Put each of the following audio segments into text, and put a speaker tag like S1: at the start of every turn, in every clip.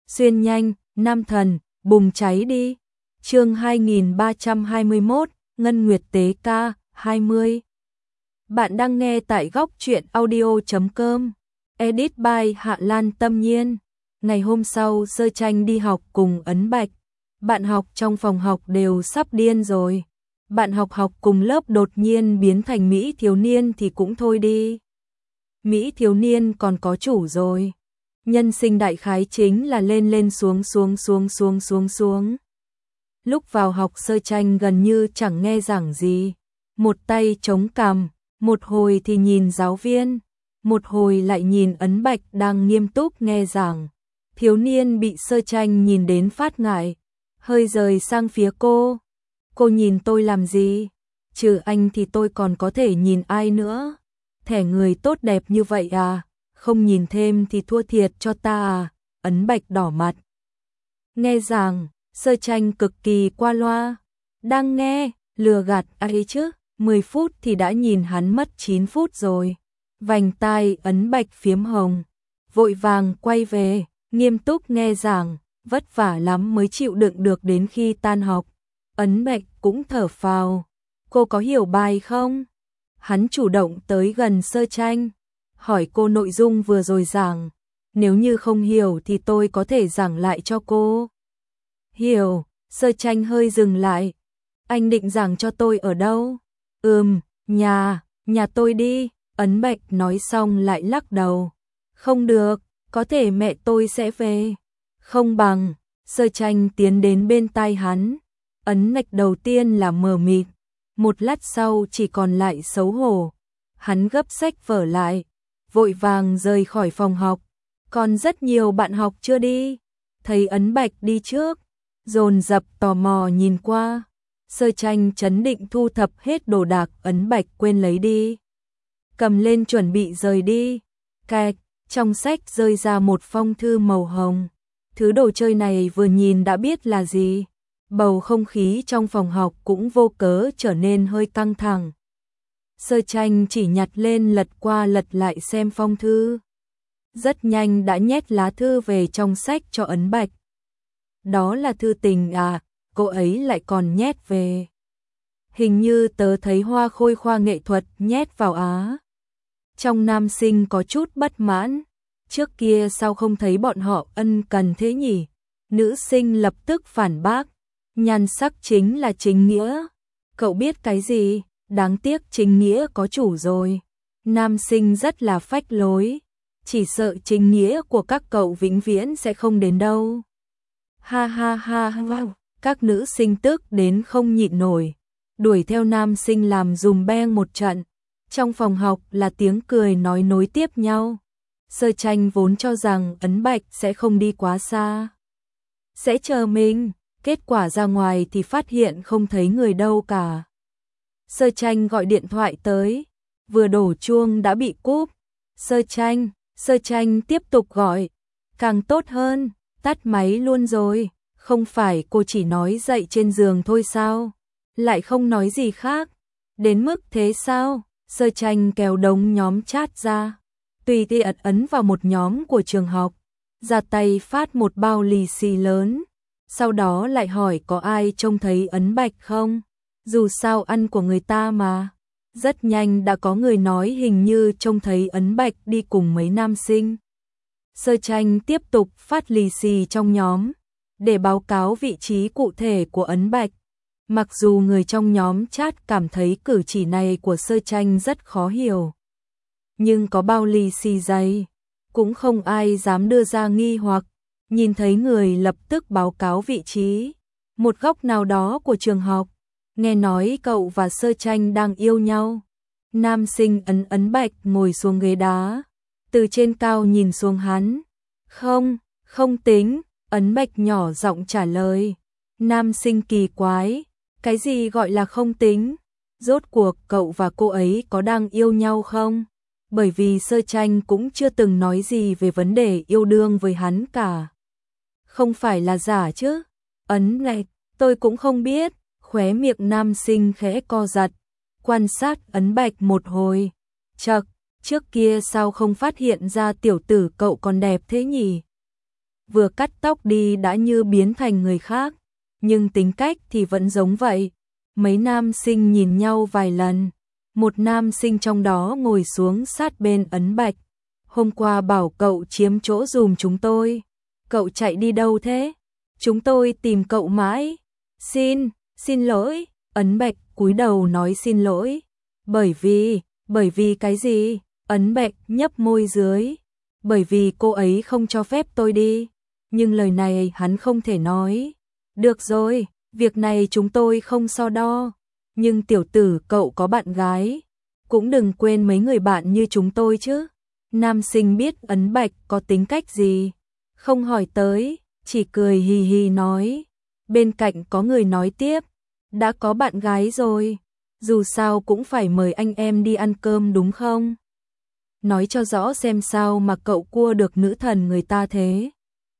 S1: xuyên nhanh, nam thần, bùng cháy đi. Chương 2321, Ngân Nguyệt Tế Ca, 20. Bạn đang nghe tại góc truyện audio.com. Edit by Hạ Lan Tâm Nhiên. Ngày hôm sau, Sơ Tranh đi học cùng Ấn Bạch. Bạn học trong phòng học đều sắp điên rồi. Bạn học cùng lớp đột nhiên biến thành Mỹ thiếu niên thì cũng thôi đi. Mỹ thiếu niên còn có chủ rồi. Nhân sinh đại khái chính là lên lên xuống xuống. Lúc vào học Sơ Tranh gần như chẳng nghe giảng gì. Một tay chống cằm, một hồi thì nhìn giáo viên, một hồi lại nhìn Ấn Bạch đang nghiêm túc nghe giảng. Thiếu niên bị Sơ Tranh nhìn đến phát ngại, hơi rời sang phía cô. Cô nhìn tôi làm gì? Trừ anh thì tôi còn có thể nhìn ai nữa? Thẻ người tốt đẹp như vậy à? Không nhìn thêm thì thua thiệt cho ta à? Ấn Bạch đỏ mặt. Nghe giảng, Sơ Tranh cực kỳ qua loa. Đang nghe, lừa gạt ai chứ? 10 phút thì đã nhìn hắn mất 9 phút rồi. Vành tai Ấn Bạch phiếm hồng. Vội vàng quay về, nghiêm túc nghe giảng, vất vả lắm mới chịu đựng được đến khi tan học. Ấn Bạch cũng thở phào. Cô có hiểu bài không? Hắn chủ động tới gần Sơ Tranh, hỏi cô nội dung vừa rồi giảng. Nếu như không hiểu thì tôi có thể giảng lại cho cô. Hiểu, Sơ Tranh hơi dừng lại. Anh định giảng cho tôi ở đâu? Nhà tôi đi. Ấn Bạch nói xong lại lắc đầu. Không được, có thể mẹ tôi sẽ về. Không bằng, Sơ Tranh tiến đến bên tai hắn. Ấn Bạch đầu tiên là mờ mịt, một lát sau chỉ còn lại xấu hổ. Hắn gấp sách vở lại, vội vàng rời khỏi phòng học. Còn rất nhiều bạn học chưa đi. Thấy Ấn Bạch đi trước, dồn dập tò mò nhìn qua. Sơ Tranh trấn định thu thập hết đồ đạc Ấn Bạch quên lấy đi. Cầm lên chuẩn bị rời đi. Cạch, trong sách rơi ra một phong thư màu hồng. Thứ đồ chơi này vừa nhìn đã biết là gì. Bầu không khí trong phòng học cũng vô cớ trở nên hơi căng thẳng. Sơ Tranh chỉ nhặt lên lật qua lật lại xem phong thư. Rất nhanh đã nhét lá thư về trong sách cho Ấn Bạch. Đó là thư tình à, cô ấy lại còn nhét về. Hình như tớ thấy Hoa Khôi khoa nghệ thuật nhét vào á. Trong nam sinh có chút bất mãn. Trước kia sao không thấy bọn họ ân cần thế nhỉ? Nữ sinh lập tức phản bác. Nhan sắc chính là chính nghĩa. Cậu biết cái gì? Đáng tiếc chính nghĩa có chủ rồi. Nam sinh rất là phách lối. Chỉ sợ chính nghĩa của các cậu vĩnh viễn sẽ không đến đâu. Ha ha ha ha. Các nữ sinh tức đến không nhịn nổi. Đuổi theo nam sinh làm dùm beng một trận. Trong phòng học là tiếng cười nói nối tiếp nhau. Sơ Tranh vốn cho rằng Ấn Bạch sẽ không đi quá xa, sẽ chờ mình. Kết quả ra ngoài thì phát hiện không thấy người đâu cả. Sơ Tranh gọi điện thoại tới, vừa đổ chuông đã bị cúp. Sơ Tranh tiếp tục gọi. Càng tốt hơn, tắt máy luôn rồi. Không phải cô chỉ nói dậy trên giường thôi sao? Lại không nói gì khác. Đến mức thế sao? Sơ Tranh kéo đống nhóm chat ra. Tùy tiện ấn vào một nhóm của trường học. Ra tay phát một bao lì xì lớn. Sau đó lại hỏi có ai trông thấy Ấn Bạch không? Dù sao ăn của người ta mà. Rất nhanh đã có người nói hình như trông thấy Ấn Bạch đi cùng mấy nam sinh. Sơ Tranh tiếp tục phát lì xì trong nhóm để báo cáo vị trí cụ thể của Ấn Bạch. Mặc dù người trong nhóm chat cảm thấy cử chỉ này của Sơ Tranh rất khó hiểu, nhưng có bao lì xì dày, cũng không ai dám đưa ra nghi hoặc. Nhìn thấy người lập tức báo cáo vị trí, một góc nào đó của trường học. Nghe nói cậu và Sơ Tranh đang yêu nhau. Nam sinh Ấn Bạch ngồi xuống ghế đá, từ trên cao nhìn xuống hắn. Không tính, Ấn Bạch nhỏ giọng trả lời. Nam sinh kỳ quái, cái gì gọi là không tính? Rốt cuộc cậu và cô ấy có đang yêu nhau không? Bởi vì Sơ Tranh cũng chưa từng nói gì về vấn đề yêu đương với hắn cả. Không phải là giả chứ? Ấn Bạch, tôi cũng không biết. Khóe miệng nam sinh khẽ co giật, quan sát Ấn Bạch một hồi. Chậc, trước kia sao không phát hiện ra tiểu tử cậu còn đẹp thế nhỉ? vừa cắt tóc đi đã như biến thành người khác, nhưng tính cách thì vẫn giống vậy. Mấy nam sinh nhìn nhau vài lần, một nam sinh trong đó ngồi xuống sát bên Ấn Bạch. Hôm qua bảo cậu chiếm chỗ giùm chúng tôi, cậu chạy đi đâu thế? Chúng tôi tìm cậu mãi. Xin lỗi, Ấn Bạch cúi đầu nói xin lỗi. Bởi vì cái gì? Ấn Bạch nhấp môi dưới. Bởi vì cô ấy không cho phép tôi đi. Nhưng lời này hắn không thể nói. Được rồi, việc này chúng tôi không so đo. Nhưng tiểu tử cậu có bạn gái, cũng đừng quên mấy người bạn như chúng tôi chứ. Nam sinh biết Ấn Bạch có tính cách gì, không hỏi tới, chỉ cười hì hì nói. Bên cạnh có người nói tiếp, đã có bạn gái rồi, dù sao cũng phải mời anh em đi ăn cơm đúng không? Nói cho rõ xem sao mà cậu cua được nữ thần người ta thế.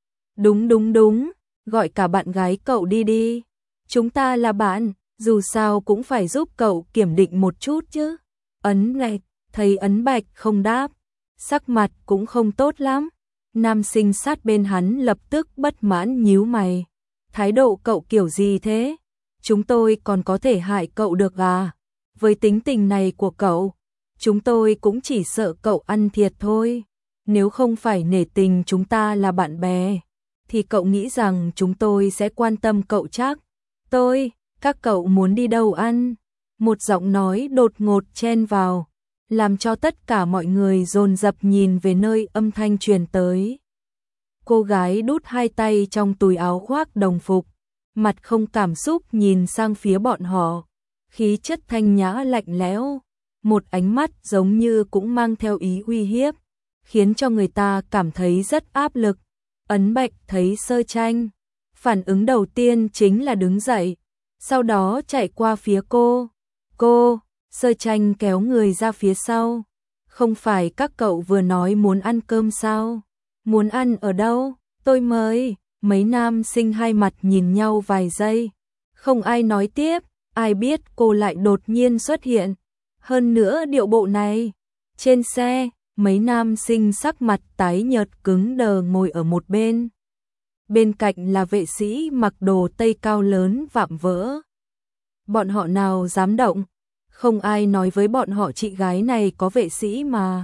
S1: Đúng, gọi cả bạn gái cậu đi đi. Chúng ta là bạn, dù sao cũng phải giúp cậu kiểm định một chút chứ. Ấn Bạch, thấy Ấn Bạch không đáp, sắc mặt cũng không tốt lắm. Nam sinh sát bên hắn lập tức bất mãn nhíu mày. Thái độ cậu kiểu gì thế? Chúng tôi còn có thể hại cậu được à? Với tính tình này của cậu, chúng tôi cũng chỉ sợ cậu ăn thiệt thôi. Nếu không phải nể tình chúng ta là bạn bè, thì cậu nghĩ rằng chúng tôi sẽ quan tâm cậu chắc. Các cậu muốn đi đâu ăn? Một giọng nói đột ngột chen vào, làm cho tất cả mọi người dồn dập nhìn về nơi âm thanh truyền tới. Cô gái đút hai tay trong túi áo khoác đồng phục, mặt không cảm xúc nhìn sang phía bọn họ, khí chất thanh nhã lạnh lẽo, một ánh mắt giống như cũng mang theo ý uy hiếp, khiến cho người ta cảm thấy rất áp lực. Ấn Bạch thấy Sơ Tranh, phản ứng đầu tiên chính là đứng dậy, sau đó chạy qua phía cô. Sơ Tranh kéo người ra phía sau. Không phải các cậu vừa nói muốn ăn cơm sao? Muốn ăn ở đâu? Tôi mời. Mấy nam sinh hai mặt nhìn nhau vài giây. Không ai nói tiếp, ai biết cô lại đột nhiên xuất hiện. Hơn nữa điệu bộ này. Trên xe, mấy nam sinh sắc mặt tái nhợt cứng đờ ngồi ở một bên. Bên cạnh là vệ sĩ mặc đồ tây cao lớn vạm vỡ. Bọn họ nào dám động? Không ai nói với bọn họ chị gái này có vệ sĩ mà.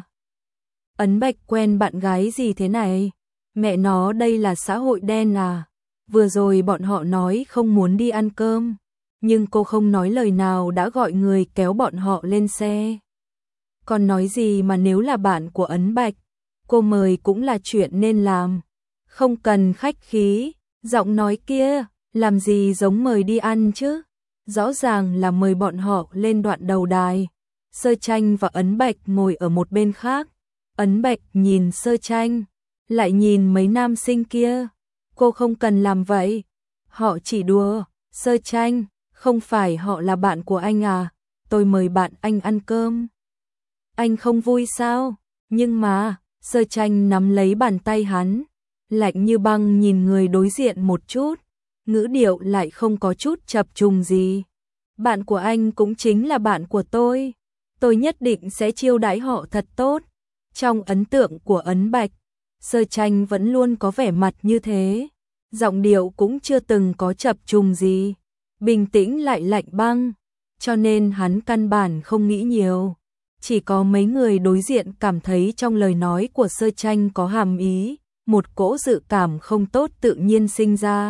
S1: Ấn Bạch quen bạn gái gì thế này? Mẹ nó đây là xã hội đen à? Vừa rồi bọn họ nói không muốn đi ăn cơm, nhưng cô không nói lời nào đã gọi người kéo bọn họ lên xe. Còn nói gì mà nếu là bạn của Ấn Bạch, cô mời cũng là chuyện nên làm. Không cần khách khí, giọng nói kia, làm gì giống mời đi ăn chứ? Rõ ràng là mời bọn họ lên đoạn đầu đài. Sơ Tranh và Ấn Bạch ngồi ở một bên khác. Ấn Bạch nhìn Sơ Tranh, lại nhìn mấy nam sinh kia. Cô không cần làm vậy. Họ chỉ đùa. Sơ Tranh, không phải họ là bạn của anh à? Tôi mời bạn anh ăn cơm. Anh không vui sao? Nhưng mà, Sơ Tranh nắm lấy bàn tay hắn, lạnh như băng nhìn người đối diện một chút. Ngữ điệu lại không có chút chập trùng gì. Bạn của anh cũng chính là bạn của tôi nhất định sẽ chiêu đãi họ thật tốt. Trong ấn tượng của Ấn Bạch, Sơ Tranh vẫn luôn có vẻ mặt như thế, giọng điệu cũng chưa từng có chập trùng gì, bình tĩnh lại lạnh băng, cho nên hắn căn bản không nghĩ nhiều. Chỉ có mấy người đối diện cảm thấy trong lời nói của Sơ Tranh có hàm ý, một cỗ dự cảm không tốt tự nhiên sinh ra.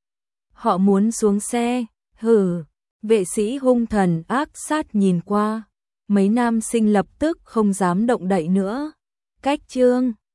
S1: Họ muốn xuống xe, hừ, vệ sĩ hung thần ác sát nhìn qua, mấy nam sinh lập tức không dám động đậy nữa. Cách chương